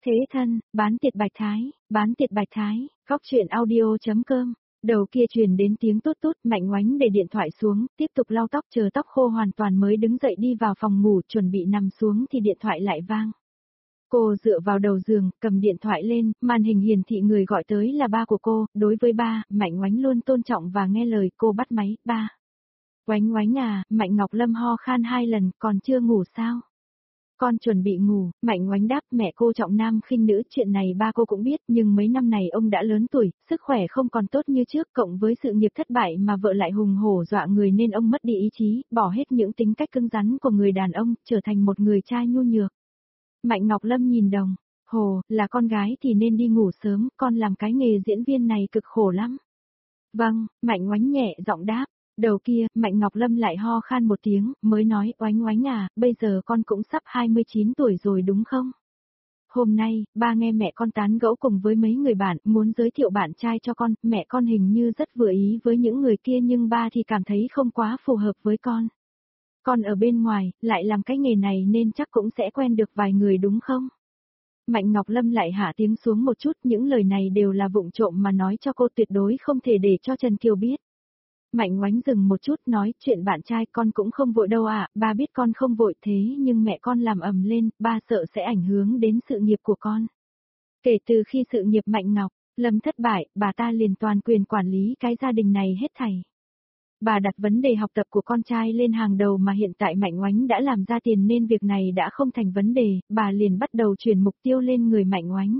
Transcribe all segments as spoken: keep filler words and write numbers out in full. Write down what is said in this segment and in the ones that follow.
Thế thân, bán tiệt bạch thái, bán tiệt bạch thái, góc chuyện audio.com. Đầu kia truyền đến tiếng tút tút, Mạnh Oánh để điện thoại xuống, tiếp tục lau tóc chờ tóc khô hoàn toàn mới đứng dậy đi vào phòng ngủ chuẩn bị nằm xuống thì điện thoại lại vang. Cô dựa vào đầu giường, cầm điện thoại lên, màn hình hiển thị người gọi tới là ba của cô, đối với ba, Mạnh Oánh luôn tôn trọng và nghe lời cô bắt máy, ba. Oánh Oánh à, Mạnh Ngọc Lâm ho khan hai lần, còn chưa ngủ sao? Con chuẩn bị ngủ, Mạnh Oánh đáp mẹ cô trọng nam khinh nữ, chuyện này ba cô cũng biết, nhưng mấy năm này ông đã lớn tuổi, sức khỏe không còn tốt như trước, cộng với sự nghiệp thất bại mà vợ lại hùng hổ dọa người nên ông mất đi ý chí, bỏ hết những tính cách cứng rắn của người đàn ông, trở thành một người trai nhu nhược. Mạnh Ngọc Lâm nhìn đồng, hồ, là con gái thì nên đi ngủ sớm, con làm cái nghề diễn viên này cực khổ lắm. Vâng, Mạnh Oánh nhẹ giọng đáp. Đầu kia, Mạnh Ngọc Lâm lại ho khan một tiếng, mới nói, Oánh Oánh à, bây giờ con cũng sắp hai mươi chín tuổi rồi đúng không? Hôm nay, ba nghe mẹ con tán gẫu cùng với mấy người bạn, muốn giới thiệu bạn trai cho con, mẹ con hình như rất vừa ý với những người kia nhưng ba thì cảm thấy không quá phù hợp với con. Con ở bên ngoài, lại làm cái nghề này nên chắc cũng sẽ quen được vài người đúng không? Mạnh Ngọc Lâm lại hạ tiếng xuống một chút, những lời này đều là vụng trộm mà nói cho cô, tuyệt đối không thể để cho Trần Kiều biết. Mạnh Oánh dừng một chút nói, chuyện bạn trai con cũng không vội đâu ạ, à, ba biết con không vội thế nhưng mẹ con làm ầm lên, ba sợ sẽ ảnh hưởng đến sự nghiệp của con. Kể từ khi sự nghiệp Mạnh Ngọc Lâm thất bại, bà ta liền toàn quyền quản lý cái gia đình này hết thảy. Bà đặt vấn đề học tập của con trai lên hàng đầu mà hiện tại Mạnh Oánh đã làm ra tiền nên việc này đã không thành vấn đề, bà liền bắt đầu chuyển mục tiêu lên người Mạnh Oánh.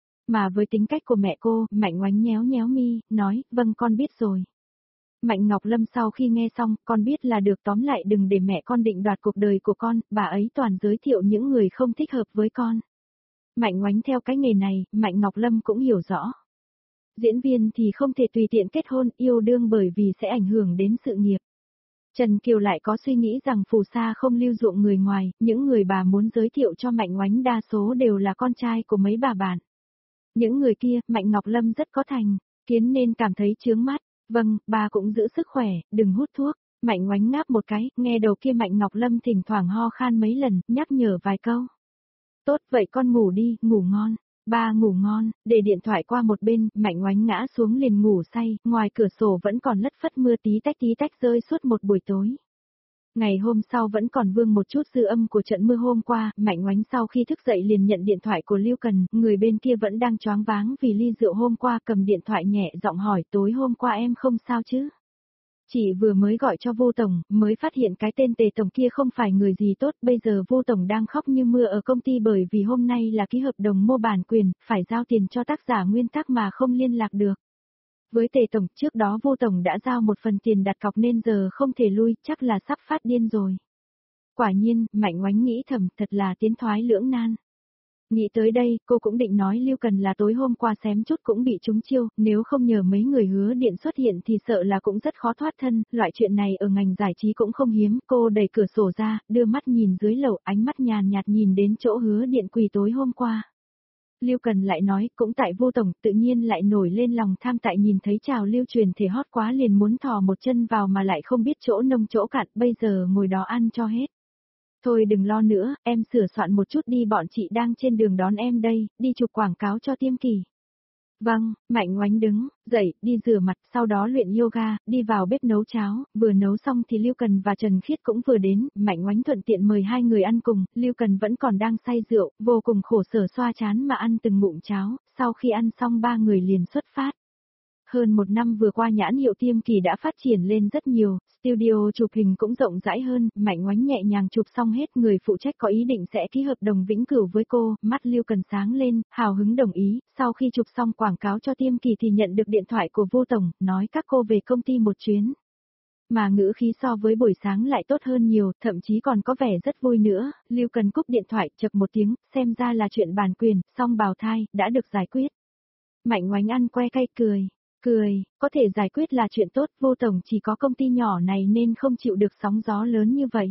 Mà với tính cách của mẹ cô, Mạnh Oánh nhéo nhéo mi, nói, vâng con biết rồi. Mạnh Ngọc Lâm sau khi nghe xong, con biết là được, tóm lại đừng để mẹ con định đoạt cuộc đời của con, bà ấy toàn giới thiệu những người không thích hợp với con. Mạnh Oánh theo cái nghề này, Mạnh Ngọc Lâm cũng hiểu rõ. Diễn viên thì không thể tùy tiện kết hôn, yêu đương bởi vì sẽ ảnh hưởng đến sự nghiệp. Trần Kiều lại có suy nghĩ rằng phù sa không lưu dụng người ngoài, những người bà muốn giới thiệu cho Mạnh Oánh đa số đều là con trai của mấy bà bạn. Những người kia, Mạnh Ngọc Lâm rất có thành kiến nên cảm thấy chướng mắt. Vâng, bà cũng giữ sức khỏe, đừng hút thuốc. Mạnh Oánh ngáp một cái, nghe đầu kia Mạnh Ngọc Lâm thỉnh thoảng ho khan mấy lần, nhắc nhở vài câu. Tốt vậy con ngủ đi, ngủ ngon. Ba ngủ ngon, để điện thoại qua một bên, Mạnh Oánh ngã xuống liền ngủ say, ngoài cửa sổ vẫn còn lất phất mưa tí tách tí tách rơi suốt một buổi tối. Ngày hôm sau vẫn còn vương một chút dư âm của trận mưa hôm qua, Mạnh Oánh sau khi thức dậy liền nhận điện thoại của Lưu Cần, người bên kia vẫn đang choáng váng vì ly rượu hôm qua, cầm điện thoại nhẹ giọng hỏi, tối hôm qua em không sao chứ? Chị vừa mới gọi cho Vô Tổng, mới phát hiện cái tên Tề Tổng kia không phải người gì tốt, bây giờ Vô Tổng đang khóc như mưa ở công ty bởi vì hôm nay là ký hợp đồng mua bản quyền, phải giao tiền cho tác giả nguyên tác mà không liên lạc được. Với Tề Tổng, trước đó Vô Tổng đã giao một phần tiền đặt cọc nên giờ không thể lui, chắc là sắp phát điên rồi. Quả nhiên, Mạnh Oánh nghĩ thầm, thật là tiến thoái lưỡng nan. Nghĩ tới đây, cô cũng định nói Lưu Cần là tối hôm qua xém chút cũng bị trúng chiêu, nếu không nhờ mấy người hứa điện xuất hiện thì sợ là cũng rất khó thoát thân, loại chuyện này ở ngành giải trí cũng không hiếm, cô đẩy cửa sổ ra, đưa mắt nhìn dưới lầu, ánh mắt nhàn nhạt nhìn đến chỗ hứa điện quỳ tối hôm qua. Lưu Cần lại nói, cũng tại Vô Tổng, tự nhiên lại nổi lên lòng tham tại nhìn thấy trào lưu truyền thể hot quá liền muốn thò một chân vào mà lại không biết chỗ nông chỗ cạn, bây giờ ngồi đó ăn cho hết. Thôi đừng lo nữa, em sửa soạn một chút đi, bọn chị đang trên đường đón em đây, đi chụp quảng cáo cho Tiêm Kỳ. Vâng, Mạnh Oánh đứng, dậy, đi rửa mặt, sau đó luyện yoga, đi vào bếp nấu cháo, vừa nấu xong thì Lưu Cần và Trần Khiết cũng vừa đến, Mạnh Oánh thuận tiện mời hai người ăn cùng, Lưu Cần vẫn còn đang say rượu, vô cùng khổ sở xoa chán mà ăn từng ngụm cháo, sau khi ăn xong ba người liền xuất phát. Hơn một năm vừa qua nhãn hiệu Tiêm Kỳ đã phát triển lên rất nhiều, studio chụp hình cũng rộng rãi hơn, Mạnh Oánh nhẹ nhàng chụp xong hết, người phụ trách có ý định sẽ ký hợp đồng vĩnh cửu với cô, mắt Lưu Cần sáng lên, hào hứng đồng ý, sau khi chụp xong quảng cáo cho Tiêm Kỳ thì nhận được điện thoại của Vô Tổng, nói các cô về công ty một chuyến. Mà ngữ khí so với buổi sáng lại tốt hơn nhiều, thậm chí còn có vẻ rất vui nữa, Lưu Cần cúp điện thoại, chập một tiếng, xem ra là chuyện bản quyền, xong bào thai, đã được giải quyết. Mạnh Oánh ăn que cay cười. Cười, có thể giải quyết là chuyện tốt, Vô Tổng chỉ có công ty nhỏ này nên không chịu được sóng gió lớn như vậy.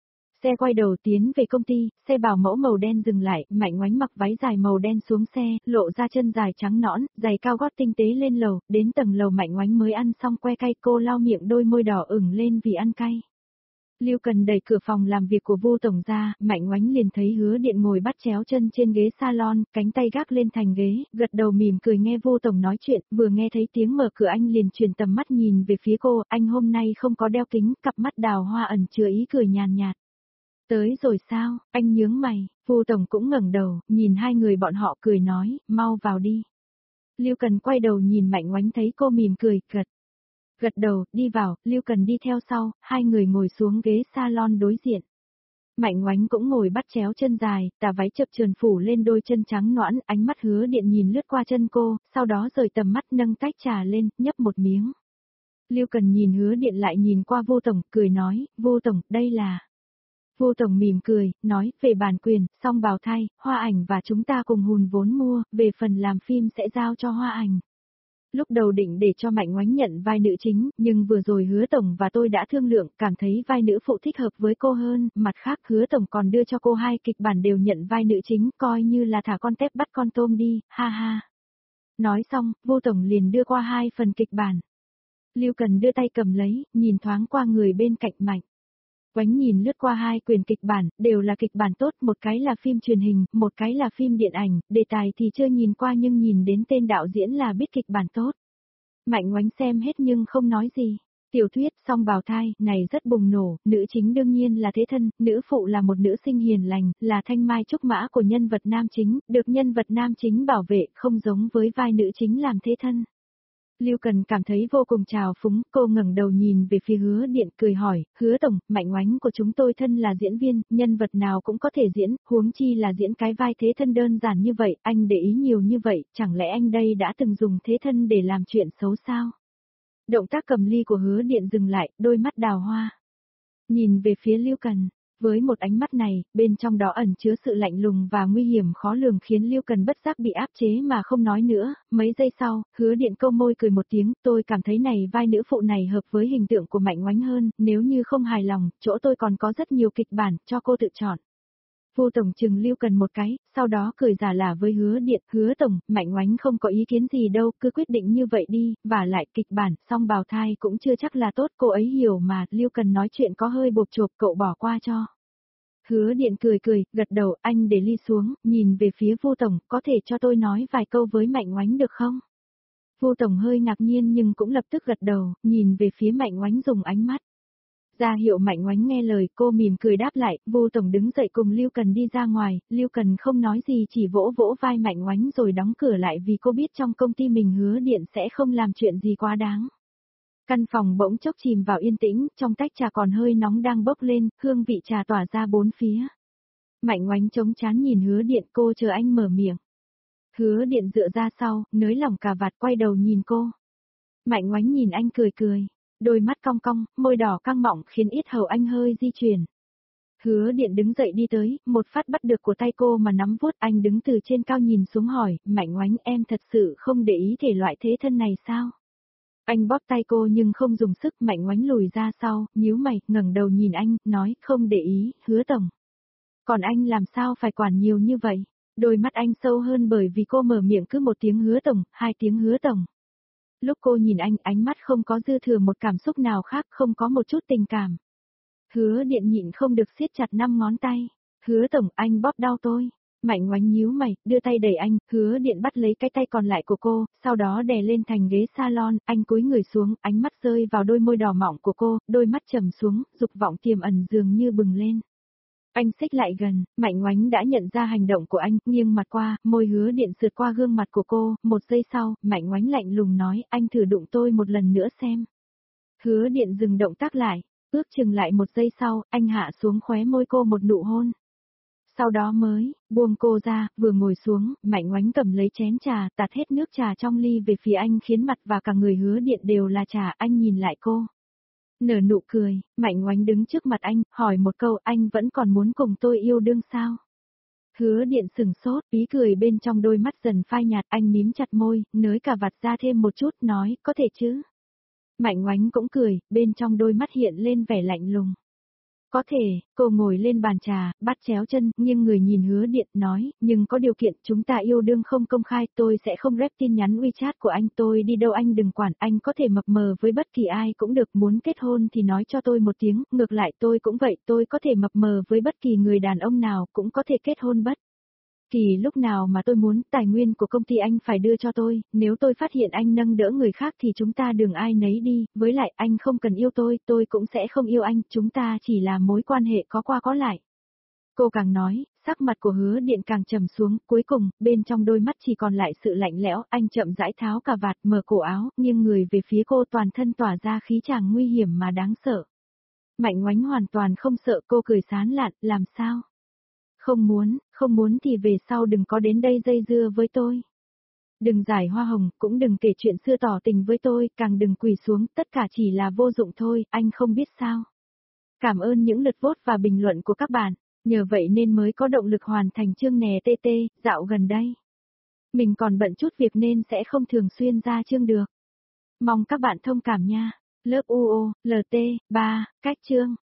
Xe quay đầu tiến về công ty, xe bảo mẫu màu đen dừng lại, Mạnh Oánh mặc váy dài màu đen xuống xe, lộ ra chân dài trắng nõn, giày cao gót tinh tế lên lầu, đến tầng lầu Mạnh Oánh mới ăn xong que cay, cô lau miệng đôi môi đỏ ửng lên vì ăn cay. Lưu Cần đẩy cửa phòng làm việc của Vu tổng ra, Mạnh Oánh liền thấy Hứa Điện ngồi bắt chéo chân trên ghế salon, cánh tay gác lên thành ghế, gật đầu mỉm cười nghe Vu tổng nói chuyện, vừa nghe thấy tiếng mở cửa anh liền chuyển tầm mắt nhìn về phía cô, anh hôm nay không có đeo kính, cặp mắt đào hoa ẩn chứa ý cười nhàn nhạt. Tới rồi sao, anh nhướng mày, Vu tổng cũng ngẩng đầu, nhìn hai người bọn họ cười nói, mau vào đi. Lưu Cần quay đầu nhìn Mạnh Oánh thấy cô mỉm cười, gật. Gật đầu, đi vào, Lưu Cần đi theo sau, hai người ngồi xuống ghế salon đối diện. Mạnh Oánh cũng ngồi bắt chéo chân dài, tà váy chập chờn phủ lên đôi chân trắng nõn, ánh mắt Hứa Điện nhìn lướt qua chân cô, sau đó rời tầm mắt nâng tách trà lên, nhấp một miếng. Lưu Cần nhìn Hứa Điện lại nhìn qua Vu tổng, cười nói, Vu tổng, đây là... Vu tổng mỉm cười, nói, về bản quyền, song bào thai, Hoa Ảnh và chúng ta cùng hùn vốn mua, về phần làm phim sẽ giao cho Hoa Ảnh. Lúc đầu định để cho Mạnh Oánh nhận vai nữ chính, nhưng vừa rồi Hứa tổng và tôi đã thương lượng, cảm thấy vai nữ phụ thích hợp với cô hơn, mặt khác Hứa tổng còn đưa cho cô hai kịch bản đều nhận vai nữ chính, coi như là thả con tép bắt con tôm đi, ha ha. Nói xong, Vu tổng liền đưa qua hai phần kịch bản. Lưu Cần đưa tay cầm lấy, nhìn thoáng qua người bên cạnh Mạnh Oánh nhìn lướt qua hai quyển kịch bản, đều là kịch bản tốt, một cái là phim truyền hình, một cái là phim điện ảnh, đề tài thì chưa nhìn qua nhưng nhìn đến tên đạo diễn là biết kịch bản tốt. Mạnh Oánh xem hết nhưng không nói gì. Tiểu thuyết song bào thai này rất bùng nổ, nữ chính đương nhiên là thế thân, nữ phụ là một nữ sinh hiền lành, là thanh mai trúc mã của nhân vật nam chính, được nhân vật nam chính bảo vệ, không giống với vai nữ chính làm thế thân. Lưu Cần cảm thấy vô cùng trào phúng, cô ngẩng đầu nhìn về phía Hứa Điện cười hỏi, Hứa tổng, Mạnh Oánh của chúng tôi thân là diễn viên, nhân vật nào cũng có thể diễn, huống chi là diễn cái vai thế thân đơn giản như vậy, anh để ý nhiều như vậy, chẳng lẽ anh đây đã từng dùng thế thân để làm chuyện xấu sao? Động tác cầm ly của Hứa Điện dừng lại, đôi mắt đào hoa. Nhìn về phía Lưu Cần. Với một ánh mắt này, bên trong đó ẩn chứa sự lạnh lùng và nguy hiểm khó lường khiến Lưu Cần bất giác bị áp chế mà không nói nữa, mấy giây sau, Hứa Điện câu môi cười một tiếng, tôi cảm thấy này vai nữ phụ này hợp với hình tượng của Mạnh Oánh hơn, nếu như không hài lòng, chỗ tôi còn có rất nhiều kịch bản, cho cô tự chọn. Vu tổng chừng Lưu Cần một cái, sau đó cười giả lả với Hứa Điện, Hứa tổng, Mạnh Oánh không có ý kiến gì đâu, cứ quyết định như vậy đi, và lại kịch bản, song bào thai cũng chưa chắc là tốt, cô ấy hiểu mà, Lưu Cần nói chuyện có hơi bộp chộp, cậu bỏ qua cho. Hứa Điện cười cười, gật đầu, anh để ly xuống, nhìn về phía Vu tổng, có thể cho tôi nói vài câu với Mạnh Oánh được không? Vu tổng hơi ngạc nhiên nhưng cũng lập tức gật đầu, nhìn về phía Mạnh Oánh dùng ánh mắt. Ra hiệu Mạnh Oánh nghe lời, cô mỉm cười đáp lại, Vu tổng đứng dậy cùng Lưu Cần đi ra ngoài, Lưu Cần không nói gì chỉ vỗ vỗ vai Mạnh Oánh rồi đóng cửa lại vì cô biết trong công ty mình Hứa Điện sẽ không làm chuyện gì quá đáng. Căn phòng bỗng chốc chìm vào yên tĩnh, trong tách trà còn hơi nóng đang bốc lên, hương vị trà tỏa ra bốn phía. Mạnh Oánh chống chán nhìn Hứa Điện, cô chờ anh mở miệng. Hứa Điện dựa ra sau, nới lỏng cà vạt quay đầu nhìn cô. Mạnh Oánh nhìn anh cười cười. Đôi mắt cong cong, môi đỏ căng mọng khiến yết hầu anh hơi di chuyển. Hứa Điện đứng dậy đi tới, một phát bắt được của tay cô mà nắm vuốt, anh đứng từ trên cao nhìn xuống hỏi, Mạnh Oánh em thật sự không để ý thể loại thế thân này sao? Anh bóp tay cô nhưng không dùng sức, Mạnh Oánh lùi ra sau, nhíu mày, ngẩng đầu nhìn anh, nói, không để ý, Hứa tổng. Còn anh làm sao phải quản nhiều như vậy? Đôi mắt anh sâu hơn bởi vì cô mở miệng cứ một tiếng Hứa tổng, hai tiếng Hứa tổng. Lúc cô nhìn anh, ánh mắt không có dư thừa một cảm xúc nào khác, không có một chút tình cảm. Hứa Điện nhịn không được siết chặt năm ngón tay. Hứa tổng, anh bóp đau tôi. Mạnh Oánh nhíu mày, đưa tay đẩy anh, Hứa Điện bắt lấy cái tay còn lại của cô, sau đó đè lên thành ghế salon, anh cúi người xuống, ánh mắt rơi vào đôi môi đỏ mọng của cô, đôi mắt trầm xuống, dục vọng tiềm ẩn dường như bừng lên. Anh xích lại gần, Mạnh Oánh đã nhận ra hành động của anh, nghiêng mặt qua, môi Hứa Điện sượt qua gương mặt của cô, một giây sau, Mạnh Oánh lạnh lùng nói, anh thử đụng tôi một lần nữa xem. Hứa Điện dừng động tác lại, ước chừng lại một giây sau, anh hạ xuống khóe môi cô một nụ hôn. Sau đó mới, buông cô ra, vừa ngồi xuống, Mạnh Oánh cầm lấy chén trà, tạt hết nước trà trong ly về phía anh khiến mặt và cả người Hứa Điện đều là trà, anh nhìn lại cô. Nở nụ cười, Mạnh Oánh đứng trước mặt anh, hỏi một câu, anh vẫn còn muốn cùng tôi yêu đương sao? Hứa Điện sừng sốt, ý cười bên trong đôi mắt dần phai nhạt, anh mím chặt môi, nới cả vạt ra thêm một chút, nói, có thể chứ? Mạnh Oánh cũng cười, bên trong đôi mắt hiện lên vẻ lạnh lùng. Có thể, cô ngồi lên bàn trà, bắt chéo chân, nhưng người nhìn Hứa Điện nói, nhưng có điều kiện chúng ta yêu đương không công khai, tôi sẽ không rep tin nhắn WeChat của anh, tôi đi đâu anh đừng quản, anh có thể mập mờ với bất kỳ ai cũng được, muốn kết hôn thì nói cho tôi một tiếng, ngược lại tôi cũng vậy, tôi có thể mập mờ với bất kỳ người đàn ông nào, cũng có thể kết hôn bất kỳ lúc nào mà tôi muốn, tài nguyên của công ty anh phải đưa cho tôi, nếu tôi phát hiện anh nâng đỡ người khác thì chúng ta đường ai nấy đi, với lại anh không cần yêu tôi, tôi cũng sẽ không yêu anh, chúng ta chỉ là mối quan hệ có qua có lại. Cô càng nói, sắc mặt của Hứa Điện càng trầm xuống, cuối cùng, bên trong đôi mắt chỉ còn lại sự lạnh lẽo, anh chậm rãi tháo cà vạt, mở cổ áo, nghiêng người về phía cô, toàn thân tỏa ra khí chàng nguy hiểm mà đáng sợ. Mạnh Ngoánh hoàn toàn không sợ, cô cười sán lạn, làm sao? Không muốn, không muốn thì về sau đừng có đến đây dây dưa với tôi. Đừng giải hoa hồng, cũng đừng kể chuyện xưa tỏ tình với tôi, càng đừng quỳ xuống, tất cả chỉ là vô dụng thôi, anh không biết sao. Cảm ơn những lượt vote và bình luận của các bạn, nhờ vậy nên mới có động lực hoàn thành chương nè tê tê, dạo gần đây. Mình còn bận chút việc nên sẽ không thường xuyên ra chương được. Mong các bạn thông cảm nha. Lớp u o, lờ tê, ba, cách chương.